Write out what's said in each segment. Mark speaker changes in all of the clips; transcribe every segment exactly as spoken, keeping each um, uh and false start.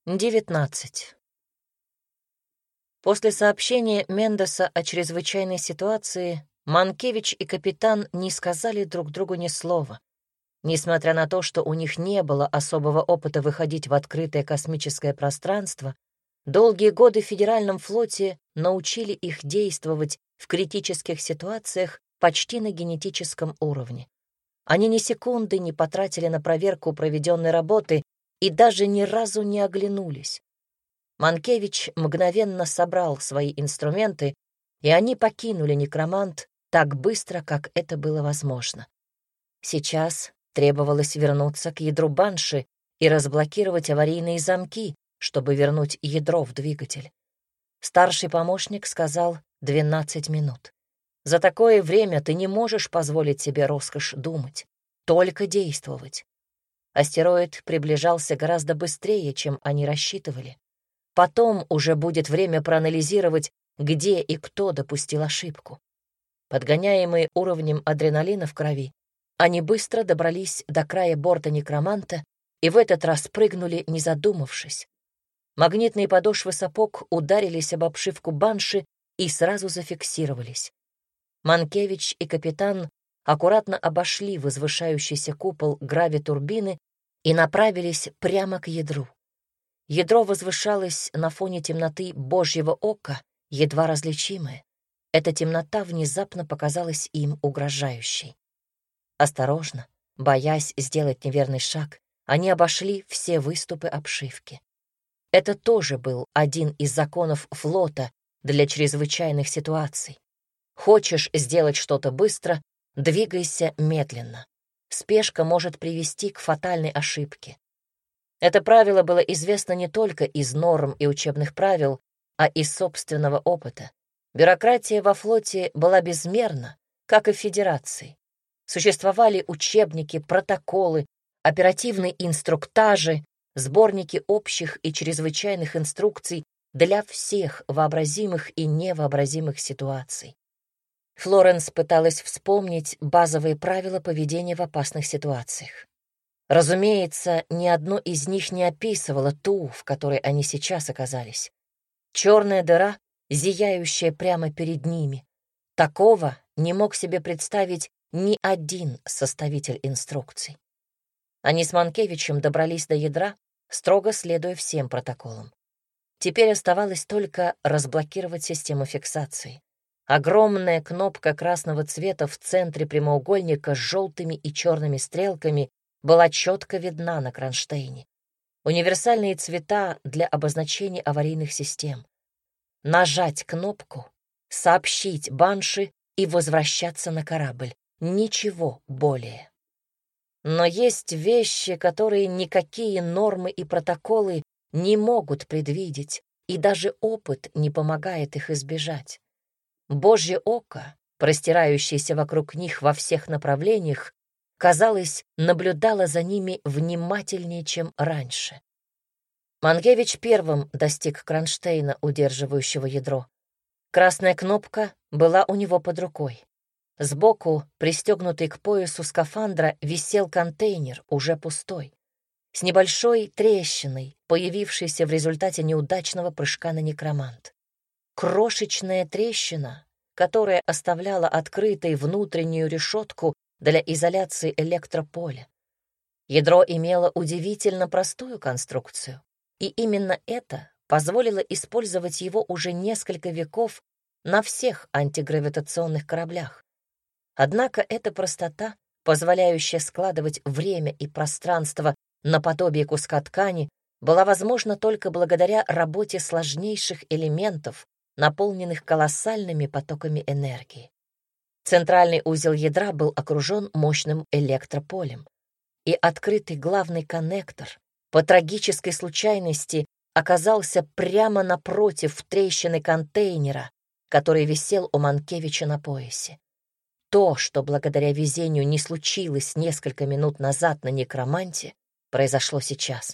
Speaker 1: девятнадцать. После сообщения Мендеса о чрезвычайной ситуации Манкевич и капитан не сказали друг другу ни слова. Несмотря на то, что у них не было особого опыта выходить в открытое космическое пространство, долгие годы в Федеральном флоте научили их действовать в критических ситуациях почти на генетическом уровне. Они ни секунды не потратили на проверку проведенной работы и даже ни разу не оглянулись. Манкевич мгновенно собрал свои инструменты, и они покинули некромант так быстро, как это было возможно. Сейчас требовалось вернуться к ядру банши и разблокировать аварийные замки, чтобы вернуть ядро в двигатель. Старший помощник сказал двенадцать минут. За такое время ты не можешь позволить себе роскошь думать, только действовать. Астероид приближался гораздо быстрее, чем они рассчитывали. Потом уже будет время проанализировать, где и кто допустил ошибку. Подгоняемые уровнем адреналина в крови, они быстро добрались до края борта некроманта и в этот раз прыгнули, не задумавшись. Магнитные подошвы сапог ударились об обшивку банши и сразу зафиксировались. Манкевич и капитан аккуратно обошли возвышающийся купол гравитурбины и направились прямо к ядру. Ядро возвышалось на фоне темноты Божьего ока, едва различимое. Эта темнота внезапно показалась им угрожающей. Осторожно, боясь сделать неверный шаг, они обошли все выступы обшивки. Это тоже был один из законов флота для чрезвычайных ситуаций. Хочешь сделать что-то быстро — двигайся медленно. Спешка может привести к фатальной ошибке. Это правило было известно не только из норм и учебных правил, а из собственного опыта. Бюрократия во флоте была безмерна, как и в Федерации. Существовали учебники, протоколы, оперативные инструктажи, сборники общих и чрезвычайных инструкций для всех вообразимых и невообразимых ситуаций. Флоренс пыталась вспомнить базовые правила поведения в опасных ситуациях. Разумеется, ни одно из них не описывало ту, в которой они сейчас оказались. Черная дыра, зияющая прямо перед ними. Такого не мог себе представить ни один составитель инструкций. Они с Манкевичем добрались до ядра, строго следуя всем протоколам. Теперь оставалось только разблокировать систему фиксации. Огромная кнопка красного цвета в центре прямоугольника с желтыми и черными стрелками была четко видна на кронштейне. Универсальные цвета для обозначения аварийных систем. Нажать кнопку, сообщить банши и возвращаться на корабль. Ничего более. Но есть вещи, которые никакие нормы и протоколы не могут предвидеть, и даже опыт не помогает их избежать. Божье око, простирающееся вокруг них во всех направлениях, казалось, наблюдало за ними внимательнее, чем раньше. Манкевич первым достиг кронштейна, удерживающего ядро. Красная кнопка была у него под рукой. Сбоку, пристегнутый к поясу скафандра, висел контейнер, уже пустой, с небольшой трещиной, появившейся в результате неудачного прыжка на некромант. Крошечная трещина, которая оставляла открытой внутреннюю решетку для изоляции электрополя. Ядро имело удивительно простую конструкцию, и именно это позволило использовать его уже несколько веков на всех антигравитационных кораблях. Однако эта простота, позволяющая складывать время и пространство наподобие куска ткани, была возможна только благодаря работе сложнейших элементов, наполненных колоссальными потоками энергии. Центральный узел ядра был окружен мощным электрополем, и открытый главный коннектор по трагической случайности оказался прямо напротив трещины контейнера, который висел у Манкевича на поясе. То, что благодаря везению не случилось несколько минут назад на некроманте, произошло сейчас.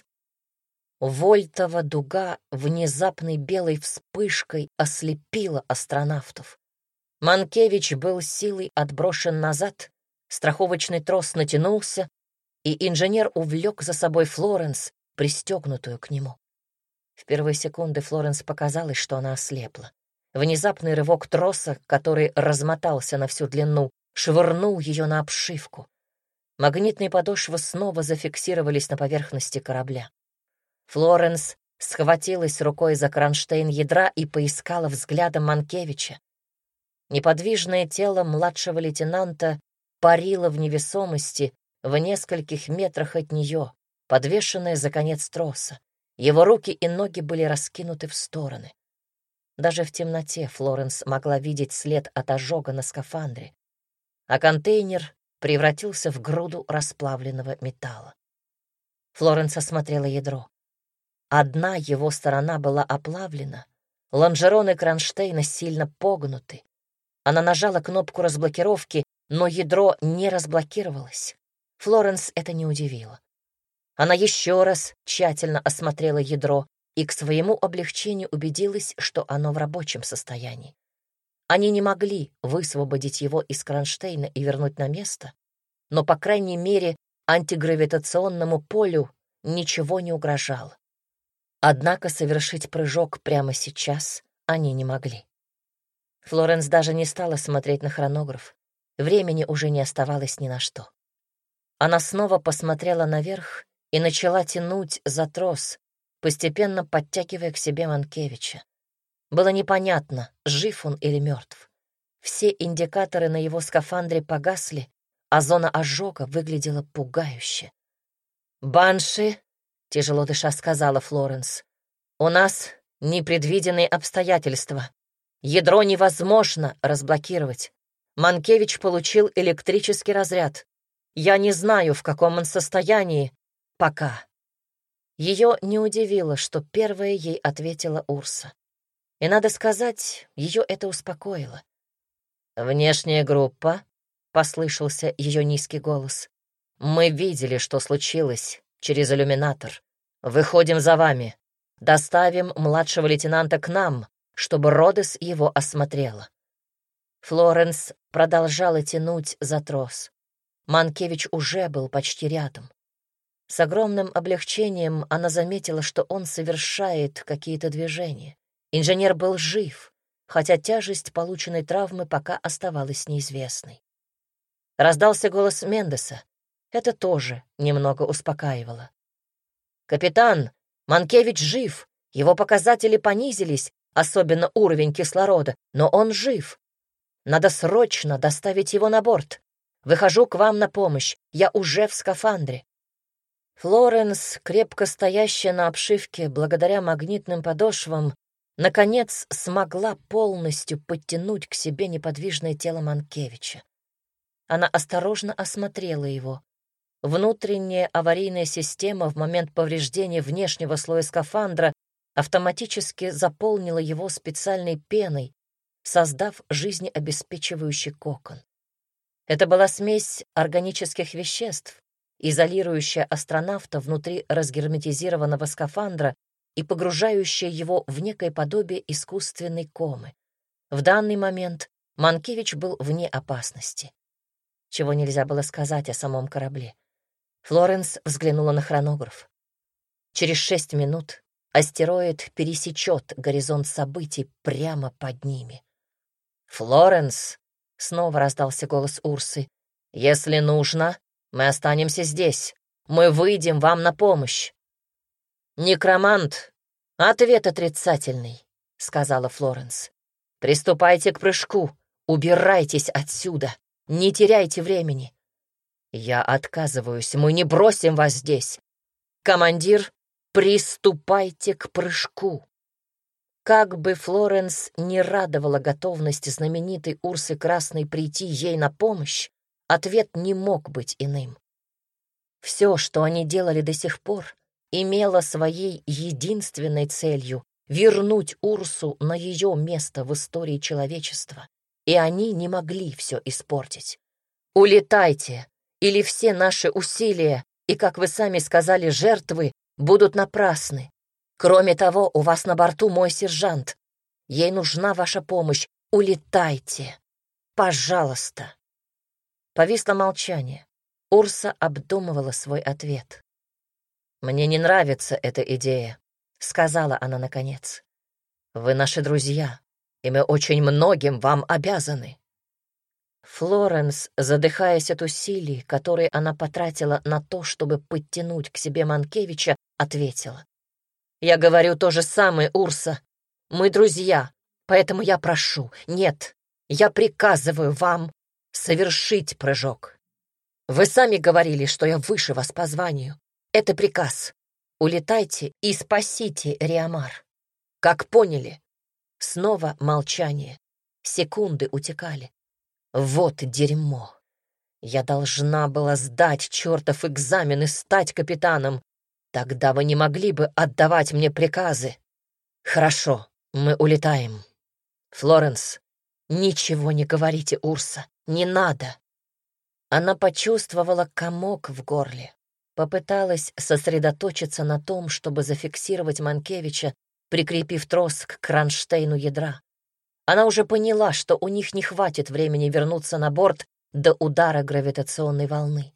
Speaker 1: Вольтова дуга внезапной белой вспышкой ослепила астронавтов. Манкевич был силой отброшен назад, страховочный трос натянулся, и инженер увлек за собой Флоренс, пристегнутую к нему. В первые секунды Флоренс показалось, что она ослепла. Внезапный рывок троса, который размотался на всю длину, швырнул ее на обшивку. Магнитные подошвы снова зафиксировались на поверхности корабля. Флоренс схватилась рукой за кронштейн ядра и поискала взглядом Манкевича. Неподвижное тело младшего лейтенанта парило в невесомости в нескольких метрах от нее, подвешенное за конец троса. Его руки и ноги были раскинуты в стороны. Даже в темноте Флоренс могла видеть след от ожога на скафандре, а контейнер превратился в груду расплавленного металла. Флоренс осмотрела ядро. Одна его сторона была оплавлена, лонжероны кронштейна сильно погнуты. Она нажала кнопку разблокировки, но ядро не разблокировалось. Флоренс это не удивило. Она еще раз тщательно осмотрела ядро и к своему облегчению убедилась, что оно в рабочем состоянии. Они не могли высвободить его из кронштейна и вернуть на место, но, по крайней мере, антигравитационному полю ничего не угрожало. Однако совершить прыжок прямо сейчас они не могли. Флоренс даже не стала смотреть на хронограф. Времени уже не оставалось ни на что. Она снова посмотрела наверх и начала тянуть за трос, постепенно подтягивая к себе Манкевича. Было непонятно, жив он или мертв. Все индикаторы на его скафандре погасли, а зона ожога выглядела пугающе. «Банши», — тяжело дыша сказала Флоренс, — «у нас непредвиденные обстоятельства. Ядро невозможно разблокировать. Манкевич получил электрический разряд. Я не знаю, в каком он состоянии пока». Ее не удивило, что первая ей ответила Урса. И, надо сказать, ее это успокоило. «Внешняя группа», — послышался ее низкий голос. «Мы видели, что случилось через иллюминатор. Выходим за вами. Доставим младшего лейтенанта к нам, чтобы Родес его осмотрела». Флоренс продолжала тянуть за трос. Манкевич уже был почти рядом. С огромным облегчением она заметила, что он совершает какие-то движения. Инженер был жив, хотя тяжесть полученной травмы пока оставалась неизвестной. Раздался голос Мендеса. Это тоже немного успокаивало. «Капитан, Манкевич жив. Его показатели понизились, особенно уровень кислорода, но он жив. Надо срочно доставить его на борт. Выхожу к вам на помощь. Я уже в скафандре». Флоренс, крепко стоящая на обшивке благодаря магнитным подошвам, наконец смогла полностью подтянуть к себе неподвижное тело Манкевича. Она осторожно осмотрела его. Внутренняя аварийная система в момент повреждения внешнего слоя скафандра автоматически заполнила его специальной пеной, создав жизнеобеспечивающий кокон. Это была смесь органических веществ, изолирующая астронавта внутри разгерметизированного скафандра и погружающая его в некое подобие искусственной комы. В данный момент Манкевич был вне опасности. Чего нельзя было сказать о самом корабле. Флоренс взглянула на хронограф. Через шесть минут астероид пересечет горизонт событий прямо под ними. «Флоренс!» — снова раздался голос Урсы. «Если нужно, мы останемся здесь. Мы выйдем вам на помощь». «Некромант, ответ отрицательный», — сказала Флоренс. «Приступайте к прыжку. Убирайтесь отсюда. Не теряйте времени». «Я отказываюсь. Мы не бросим вас здесь. Командир, приступайте к прыжку». Как бы Флоренс не радовала готовность знаменитой Урсы Красной прийти ей на помощь, ответ не мог быть иным. Все, что они делали до сих пор, имело своей единственной целью — вернуть Урсу на ее место в истории человечества, и они не могли все испортить. «Улетайте, или все наши усилия и, как вы сами сказали, жертвы будут напрасны. Кроме того, у вас на борту мой сержант. Ей нужна ваша помощь. Улетайте. Пожалуйста». Повисло молчание. Урса обдумывала свой ответ. «Мне не нравится эта идея», — сказала она наконец. «Вы наши друзья, и мы очень многим вам обязаны». Флоренс, задыхаясь от усилий, которые она потратила на то, чтобы подтянуть к себе Манкевича, ответила. «Я говорю то же самое, Урса. Мы друзья, поэтому я прошу, нет, я приказываю вам совершить прыжок. Вы сами говорили, что я выше вас по званию. Это приказ. Улетайте и спасите Риамар. Как поняли?» Снова молчание. Секунды утекали. Вот дерьмо. Я должна была сдать чертов экзамен и стать капитаном. Тогда вы не могли бы отдавать мне приказы. Хорошо, мы улетаем. Флоренс, ничего не говорите, Урса, не надо. Она почувствовала комок в горле. Попыталась сосредоточиться на том, чтобы зафиксировать Манкевича, прикрепив трос к кронштейну ядра. Она уже поняла, что у них не хватит времени вернуться на борт до удара гравитационной волны.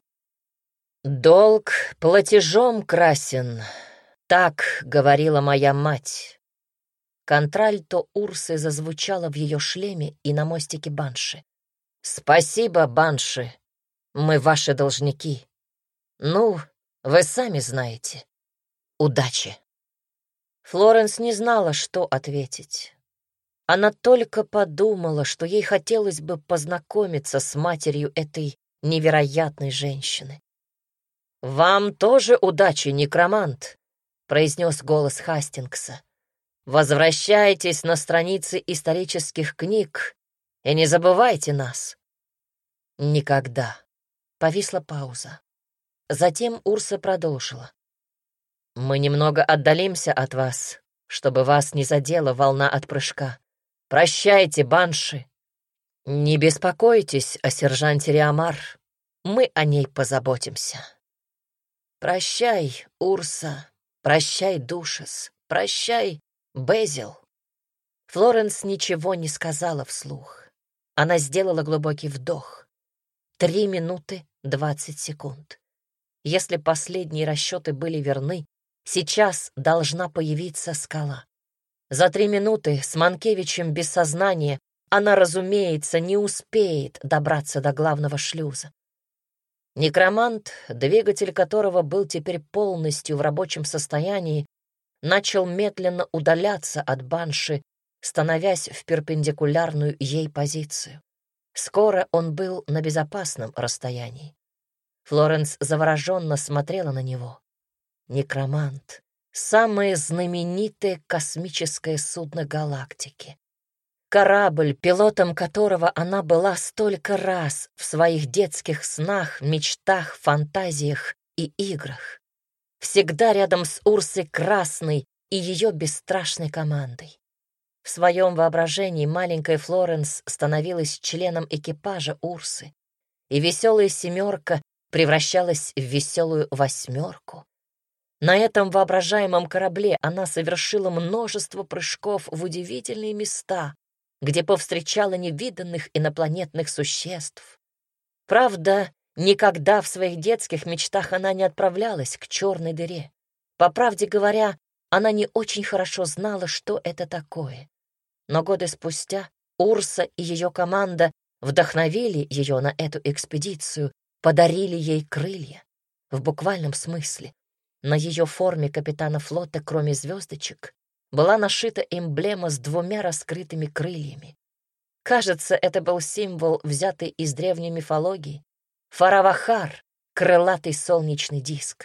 Speaker 1: «Долг платежом красен», — так говорила моя мать. Контральто Урсы зазвучало в ее шлеме и на мостике Банши. «Спасибо, Банши, мы ваши должники. Ну, вы сами знаете. Удачи». Флоренс не знала, что ответить. Она только подумала, что ей хотелось бы познакомиться с матерью этой невероятной женщины. «Вам тоже удачи, некромант», — произнес голос Хастингса. «Возвращайтесь на страницы исторических книг и не забывайте нас». «Никогда». Повисла пауза. Затем Урса продолжила. «Мы немного отдалимся от вас, чтобы вас не задела волна от прыжка. Прощайте, Банши. Не беспокойтесь о сержанте Риамар. Мы о ней позаботимся. Прощай, Урса. Прощай, Душес. Прощай, Безил». Флоренс ничего не сказала вслух. Она сделала глубокий вдох. Три минуты двадцать секунд. Если последние расчеты были верны, сейчас должна появиться скала. За три минуты с Манкевичем без сознания она, разумеется, не успеет добраться до главного шлюза. Некромант, двигатель которого был теперь полностью в рабочем состоянии, начал медленно удаляться от Банши, становясь в перпендикулярную ей позицию. Скоро он был на безопасном расстоянии. Флоренс завороженно смотрела на него. Некромант — самое знаменитое космическое судно галактики. Корабль, пилотом которого она была столько раз в своих детских снах, мечтах, фантазиях и играх. Всегда рядом с Урсой Красной и ее бесстрашной командой. В своем воображении маленькая Флоренс становилась членом экипажа Урсы, и веселая семерка превращалась в веселую восьмерку. На этом воображаемом корабле она совершила множество прыжков в удивительные места, где повстречала невиданных инопланетных существ. Правда, никогда в своих детских мечтах она не отправлялась к черной дыре. По правде говоря, она не очень хорошо знала, что это такое. Но годы спустя Урса и ее команда вдохновили ее на эту экспедицию, подарили ей крылья. В буквальном смысле. На ее форме капитана флота, кроме звездочек, была нашита эмблема с двумя раскрытыми крыльями. Кажется, это был символ, взятый из древней мифологии. Фаравахар — крылатый солнечный диск.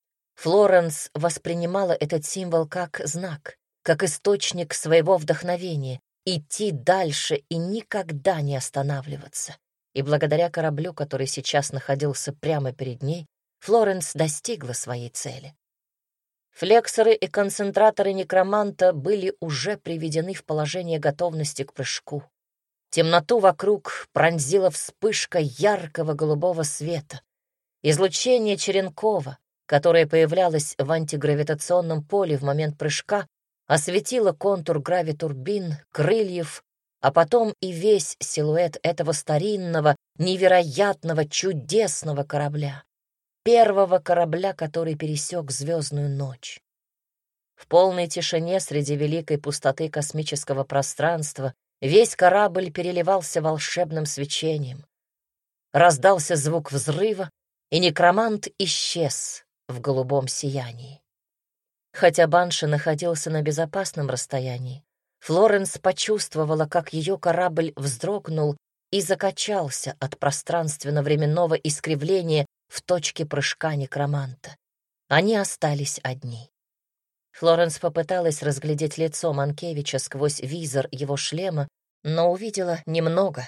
Speaker 1: Флоренс воспринимала этот символ как знак, как источник своего вдохновения, идти дальше и никогда не останавливаться. И благодаря кораблю, который сейчас находился прямо перед ней, Флоренс достигла своей цели. Флексоры и концентраторы некроманта были уже приведены в положение готовности к прыжку. Темноту вокруг пронзила вспышка яркого голубого света. Излучение Черенкова, которое появлялось в антигравитационном поле в момент прыжка, осветило контур гравитурбин, крыльев, а потом и весь силуэт этого старинного, невероятного, чудесного корабля. Первого корабля, который пересек звездную ночь. В полной тишине среди великой пустоты космического пространства весь корабль переливался волшебным свечением. Раздался звук взрыва, и некромант исчез в голубом сиянии. Хотя Банши находился на безопасном расстоянии, Флоренс почувствовала, как ее корабль вздрогнул и закачался от пространственно-временного искривления в точке прыжка некроманта. Они остались одни. Флоренс попыталась разглядеть лицо Манкевича сквозь визор его шлема, но увидела немного.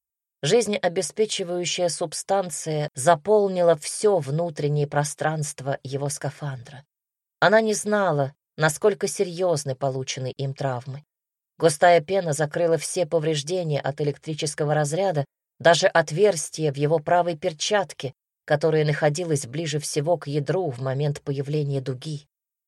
Speaker 1: Жизнеобеспечивающая субстанция заполнила все внутреннее пространство его скафандра. Она не знала, насколько серьезны полученные им травмы. Густая пена закрыла все повреждения от электрического разряда, даже отверстие в его правой перчатке, которое находилось ближе всего к ядру в момент появления дуги.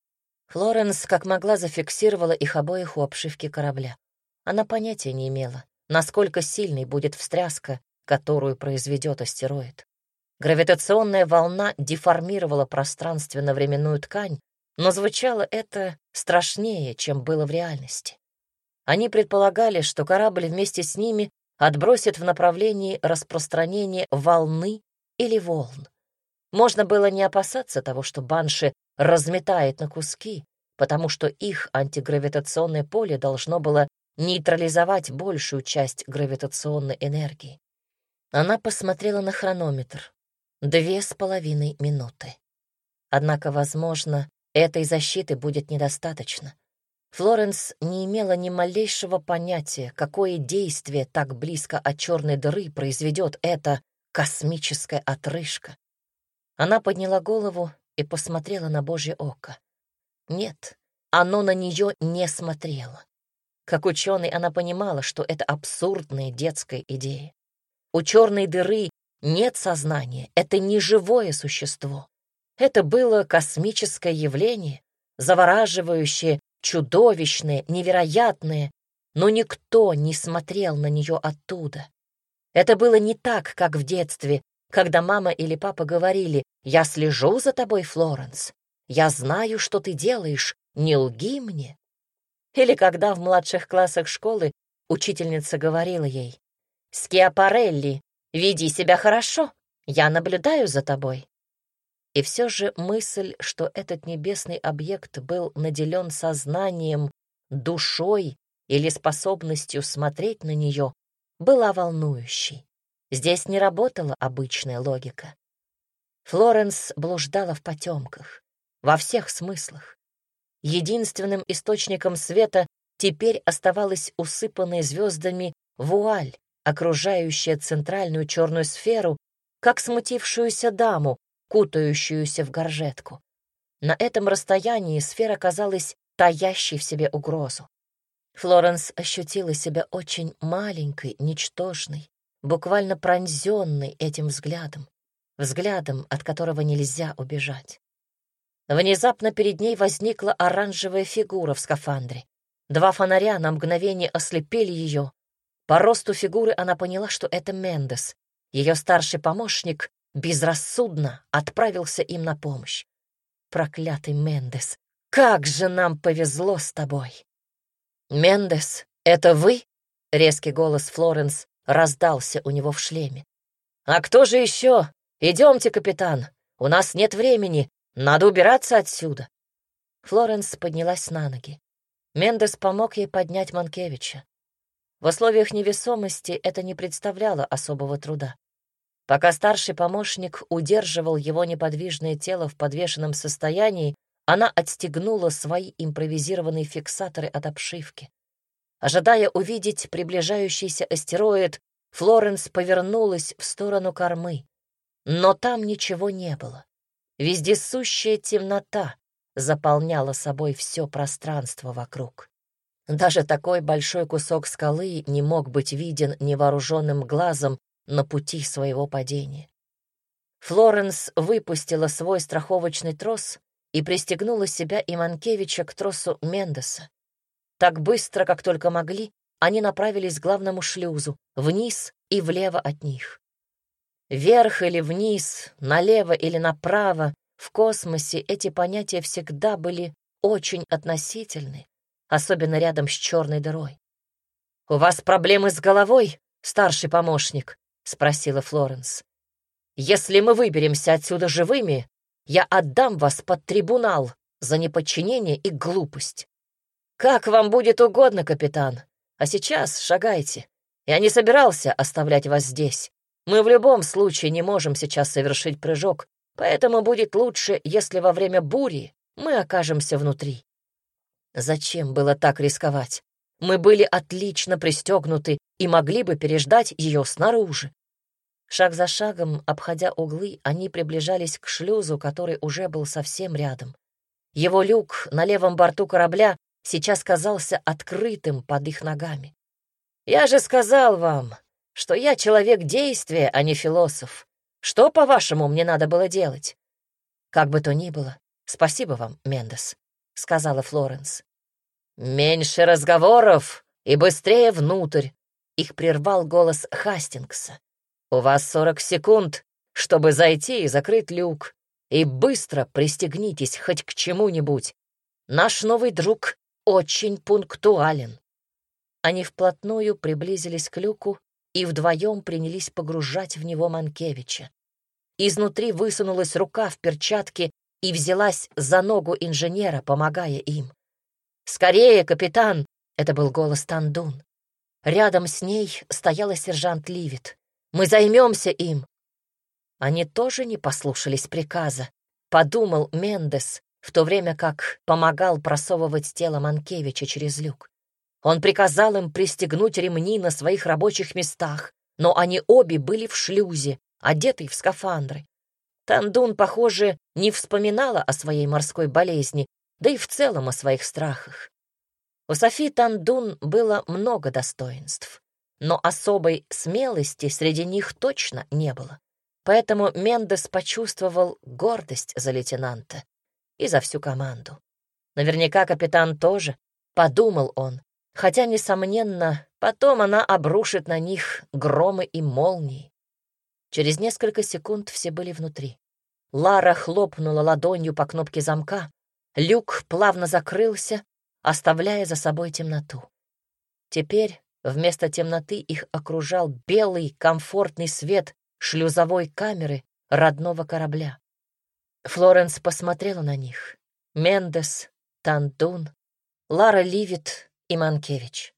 Speaker 1: Флоренс как могла зафиксировала их обоих у обшивки корабля. Она понятия не имела, насколько сильной будет встряска, которую произведет астероид. Гравитационная волна деформировала пространственно-временную ткань, но звучало это страшнее, чем было в реальности. Они предполагали, что корабль вместе с ними отбросит в направлении распространения волны или волн. Можно было не опасаться того, что Банши разметает на куски, потому что их антигравитационное поле должно было нейтрализовать большую часть гравитационной энергии. Она посмотрела на хронометр. Две с половиной минуты. Однако, возможно, этой защиты будет недостаточно. Флоренс не имела ни малейшего понятия, какое действие так близко от черной дыры произведет эта космическая отрыжка. Она подняла голову и посмотрела на Божье око. Нет, оно на нее не смотрело. Как ученый она понимала, что это абсурдная детская идея. У черной дыры нет сознания, это не живое существо. Это было космическое явление, завораживающее, чудовищное, невероятное, но никто не смотрел на нее оттуда. Это было не так, как в детстве, когда мама или папа говорили: «Я слежу за тобой, Флоренс. Я знаю, что ты делаешь, не лги мне». Или когда в младших классах школы учительница говорила ей: «Скиапарелли, веди себя хорошо, я наблюдаю за тобой». И все же мысль, что этот небесный объект был наделен сознанием, душой или способностью смотреть на нее, была волнующей. Здесь не работала обычная логика. Флоренс блуждала в потемках, во всех смыслах. Единственным источником света теперь оставалась усыпанная звездами вуаль, окружающая центральную черную сферу, как смутившуюся даму, кутающуюся в горжетку. На этом расстоянии сфера казалась таящей в себе угрозу. Флоренс ощутила себя очень маленькой, ничтожной, буквально пронзенной этим взглядом, взглядом, от которого нельзя убежать. Внезапно перед ней возникла оранжевая фигура в скафандре. Два фонаря на мгновение ослепили ее. По росту фигуры она поняла, что это Мендес. Ее старший помощник безрассудно отправился им на помощь. Проклятый Мендес, как же нам повезло с тобой! «Мендес, это вы?» — резкий голос Флоренс раздался у него в шлеме. «А кто же еще? Идемте, капитан, у нас нет времени, надо убираться отсюда». Флоренс поднялась на ноги. Мендес помог ей поднять Манкевича. В условиях невесомости это не представляло особого труда. Пока старший помощник удерживал его неподвижное тело в подвешенном состоянии, она отстегнула свои импровизированные фиксаторы от обшивки. Ожидая увидеть приближающийся астероид, Флоренс повернулась в сторону кормы. Но там ничего не было. Вездесущая темнота заполняла собой все пространство вокруг. Даже такой большой кусок скалы не мог быть виден невооруженным глазом на пути своего падения. Флоренс выпустила свой страховочный трос и пристегнула себя и Манкевича к тросу Мендеса. Так быстро, как только могли, они направились к главному шлюзу, вниз и влево от них. Вверх или вниз, налево или направо, в космосе эти понятия всегда были очень относительны, особенно рядом с черной дырой. «У вас проблемы с головой, старший помощник?» — спросила Флоренс. «Если мы выберемся отсюда живыми, я отдам вас под трибунал за неподчинение и глупость. Как вам будет угодно, капитан. А сейчас шагайте. Я не собирался оставлять вас здесь. Мы в любом случае не можем сейчас совершить прыжок, поэтому будет лучше, если во время бури мы окажемся внутри». Зачем было так рисковать? Мы были отлично пристегнуты и могли бы переждать ее снаружи. Шаг за шагом, обходя углы, они приближались к шлюзу, который уже был совсем рядом. Его люк на левом борту корабля сейчас казался открытым под их ногами. «Я же сказал вам, что я человек действия, а не философ. Что, по-вашему, мне надо было делать?» «Как бы то ни было, спасибо вам, Мендес», — сказала Флоренс. «Меньше разговоров и быстрее внутрь», — их прервал голос Хастингса. «У вас сорок секунд, чтобы зайти и закрыть люк, и быстро пристегнитесь хоть к чему-нибудь. Наш новый друг очень пунктуален». Они вплотную приблизились к люку и вдвоем принялись погружать в него Манкевича. Изнутри высунулась рука в перчатке и взялась за ногу инженера, помогая им. «Скорее, капитан!» — это был голос Тандун. Рядом с ней стояла сержант Ливит. «Мы займемся им!» Они тоже не послушались приказа, подумал Мендес, в то время как помогал просовывать тело Манкевича через люк. Он приказал им пристегнуть ремни на своих рабочих местах, но они обе были в шлюзе, одетые в скафандры. Тандун, похоже, не вспоминала о своей морской болезни, да и в целом о своих страхах. У Софи Тандун было много достоинств, но особой смелости среди них точно не было. Поэтому Мендес почувствовал гордость за лейтенанта и за всю команду. Наверняка капитан тоже, подумал он, хотя, несомненно, потом она обрушит на них громы и молнии. Через несколько секунд все были внутри. Лара хлопнула ладонью по кнопке замка, люк плавно закрылся, оставляя за собой темноту. Теперь вместо темноты их окружал белый комфортный свет шлюзовой камеры родного корабля. Флоренс посмотрела на них. Мендес, Тандун, Лара Ливит и Манкевич.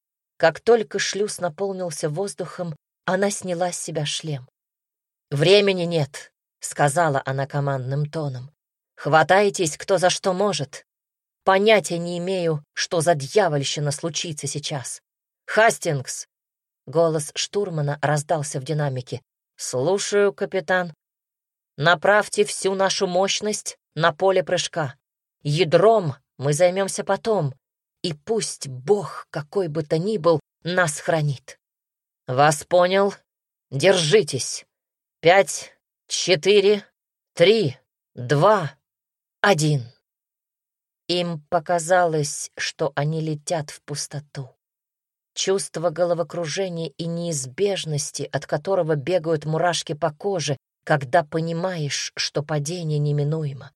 Speaker 1: Как только шлюз наполнился воздухом, она сняла с себя шлем. «Времени нет», — сказала она командным тоном. «Хватайтесь, кто за что может. Понятия не имею, что за дьявольщина случится сейчас. Хастингс!» Голос штурмана раздался в динамике. «Слушаю, капитан. Направьте всю нашу мощность на поле прыжка. Ядром мы займемся потом, и пусть Бог, какой бы то ни был, нас хранит». «Вас понял. Держитесь. Пять, четыре, три, два, один». Им показалось, что они летят в пустоту. Чувство головокружения и неизбежности, от которого бегают мурашки по коже, когда понимаешь, что падение неминуемо.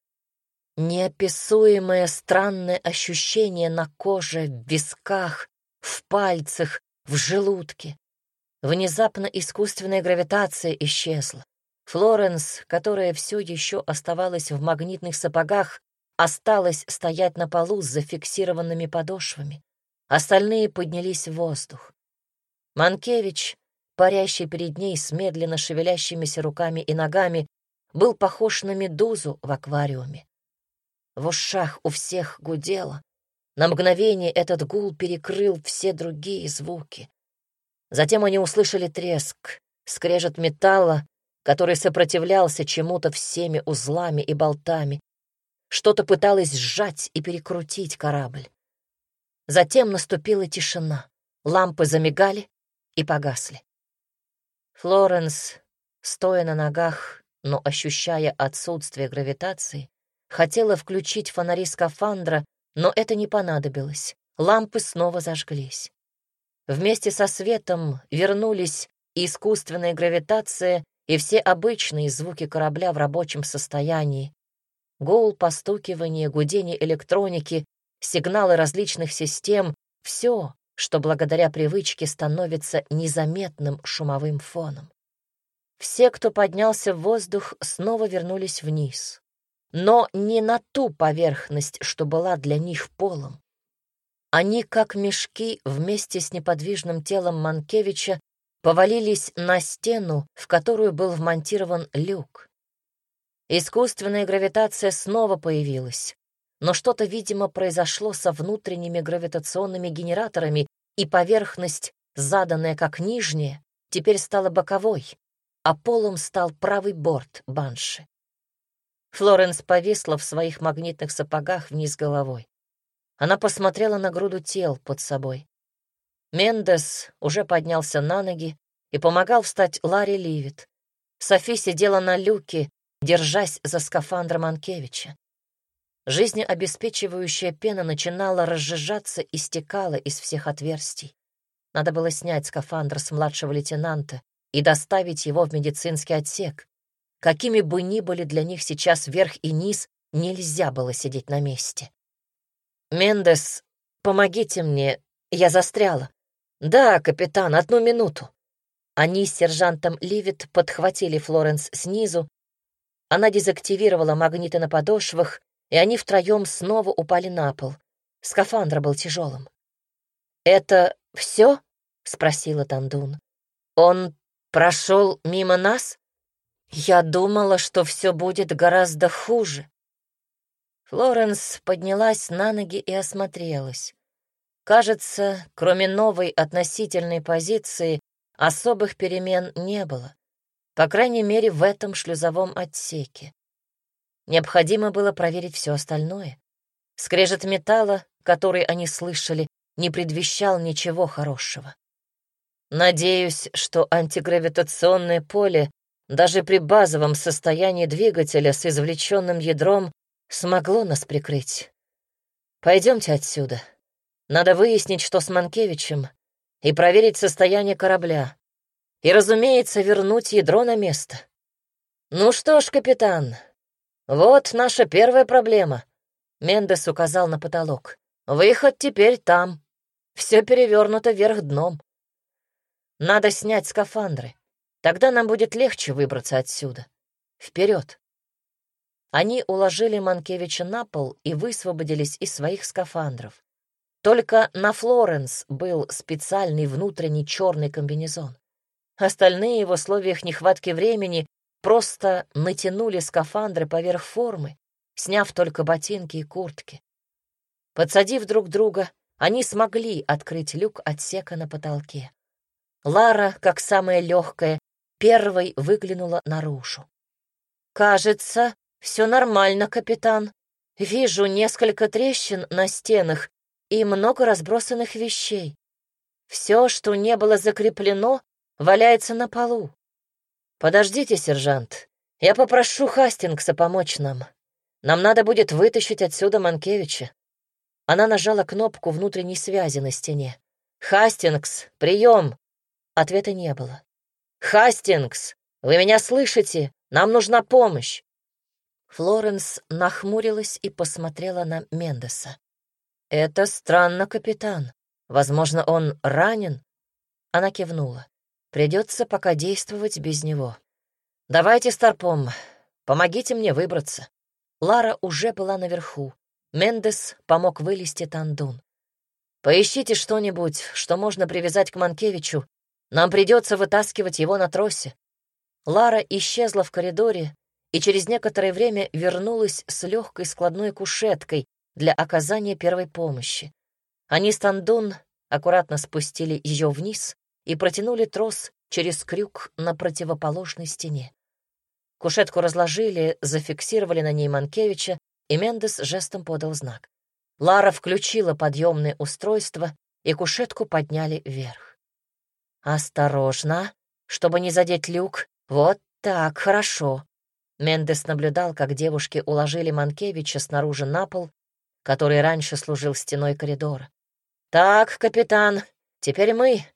Speaker 1: Неописуемое странное ощущение на коже, в висках, в пальцах, в желудке. Внезапно искусственная гравитация исчезла. Флоренс, которая все еще оставалась в магнитных сапогах, осталась стоять на полу с зафиксированными подошвами. Остальные поднялись в воздух. Манкевич, парящий перед ней с медленно шевелящимися руками и ногами, был похож на медузу в аквариуме. В ушах у всех гудело. На мгновение этот гул перекрыл все другие звуки. Затем они услышали треск, скрежет металла, который сопротивлялся чему-то всеми узлами и болтами. Что-то пыталось сжать и перекрутить корабль. Затем наступила тишина. Лампы замигали и погасли. Флоренс, стоя на ногах, но ощущая отсутствие гравитации, хотела включить фонари скафандра, но это не понадобилось. Лампы снова зажглись. Вместе со светом вернулись искусственная гравитация и все обычные звуки корабля в рабочем состоянии. Гул, постукивание, гудение электроники, сигналы различных систем — все, что благодаря привычке становится незаметным шумовым фоном. Все, кто поднялся в воздух, снова вернулись вниз. Но не на ту поверхность, что была для них полом. Они, как мешки, вместе с неподвижным телом Манкевича повалились на стену, в которую был вмонтирован люк. Искусственная гравитация снова появилась, но что-то, видимо, произошло со внутренними гравитационными генераторами, и поверхность, заданная как нижняя, теперь стала боковой, а полом стал правый борт банши. Флоренс повисла в своих магнитных сапогах вниз головой. Она посмотрела на груду тел под собой. Мендес уже поднялся на ноги и помогал встать Ларри Ливит. Софи сидела на люке, держась за скафандр Манкевича. Жизнеобеспечивающая пена начинала разжижаться и стекала из всех отверстий. Надо было снять скафандр с младшего лейтенанта и доставить его в медицинский отсек. Какими бы ни были для них сейчас верх и низ, нельзя было сидеть на месте. «Мендес, помогите мне, я застряла». «Да, капитан, одну минуту». Они с сержантом Ливит подхватили Флоренс снизу. Она дезактивировала магниты на подошвах, и они втроем снова упали на пол. Скафандр был тяжелым. «Это все?» — спросила Тандун. «Он прошел мимо нас? Я думала, что все будет гораздо хуже». Флоренс поднялась на ноги и осмотрелась. Кажется, кроме новой относительной позиции, особых перемен не было. По крайней мере, в этом шлюзовом отсеке. Необходимо было проверить все остальное. Скрежет металла, который они слышали, не предвещал ничего хорошего. Надеюсь, что антигравитационное поле даже при базовом состоянии двигателя с извлеченным ядром смогло нас прикрыть. Пойдемте отсюда. Надо выяснить, что с Манкевичем, и проверить состояние корабля. И, разумеется, вернуть ядро на место. Ну что ж, капитан, вот наша первая проблема. Мендес указал на потолок. Выход теперь там. Все перевернуто вверх дном. Надо снять скафандры. Тогда нам будет легче выбраться отсюда. Вперед. Они уложили Манкевича на пол и высвободились из своих скафандров. Только на Флоренс был специальный внутренний черный комбинезон. Остальные в условиях нехватки времени просто натянули скафандры поверх формы, сняв только ботинки и куртки. Подсадив друг друга, они смогли открыть люк отсека на потолке. Лара, как самая легкая, первой выглянула наружу. «Кажется, все нормально, капитан. Вижу несколько трещин на стенах и много разбросанных вещей. Все, что не было закреплено, валяется на полу. Подождите, сержант, я попрошу Хастингса помочь нам. Нам надо будет вытащить отсюда Манкевича». Она нажала кнопку внутренней связи на стене. «Хастингс, прием!» Ответа не было. «Хастингс, вы меня слышите? Нам нужна помощь!» Флоренс нахмурилась и посмотрела на Мендеса. «Это странно, капитан. Возможно, он ранен?» Она кивнула. «Придется пока действовать без него. Давайте, Старпом, помогите мне выбраться». Лара уже была наверху. Мендес помог вылезти Тандун. «Поищите что-нибудь, что можно привязать к Манкевичу. Нам придется вытаскивать его на тросе». Лара исчезла в коридоре и через некоторое время вернулась с легкой складной кушеткой для оказания первой помощи. Они с Тандун аккуратно спустили ее вниз и протянули трос через крюк на противоположной стене. Кушетку разложили, зафиксировали на ней Манкевича, и Мендес жестом подал знак. Лара включила подъемное устройство, и кушетку подняли вверх. «Осторожно, чтобы не задеть люк. Вот так, хорошо». Мендес наблюдал, как девушки уложили Манкевича снаружи на пол, который раньше служил стеной коридора. «Так, капитан, теперь мы.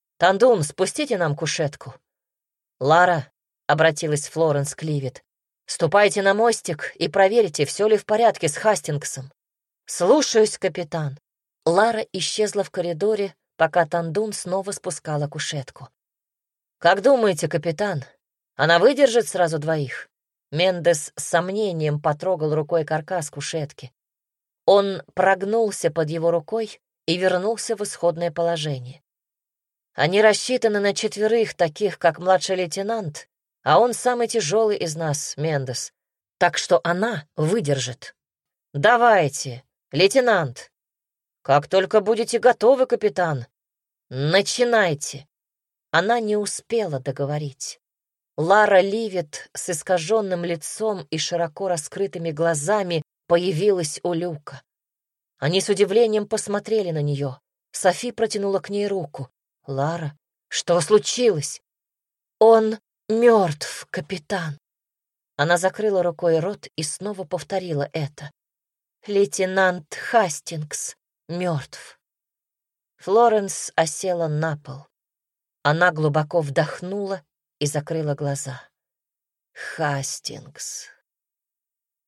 Speaker 1: Тандун, спустите нам кушетку». «Лара», — обратилась Флоренс к Ливит, — Ступайте на мостик и проверьте, все ли в порядке с Хастингсом. Слушаюсь, капитан. Лара исчезла в коридоре, пока Тандун снова спускала кушетку. Как думаете, капитан, она выдержит сразу двоих? Мендес с сомнением потрогал рукой каркас кушетки. Он прогнулся под его рукой и вернулся в исходное положение. Они рассчитаны на четверых, таких как младший лейтенант, а он самый тяжелый из нас, Мендес, так что она выдержит. Давайте, лейтенант. Как только будете готовы, капитан. Начинайте. Она не успела договорить. Лара Ливет с искаженным лицом и широко раскрытыми глазами появилась у люка. Они с удивлением посмотрели на нее. Софи протянула к ней руку. «Лара, что случилось?» «Он мертв, капитан». Она закрыла рукой рот и снова повторила это. «Лейтенант Хастингс мертв». Флоренс осела на пол. Она глубоко вдохнула и закрыла глаза. Хастингс.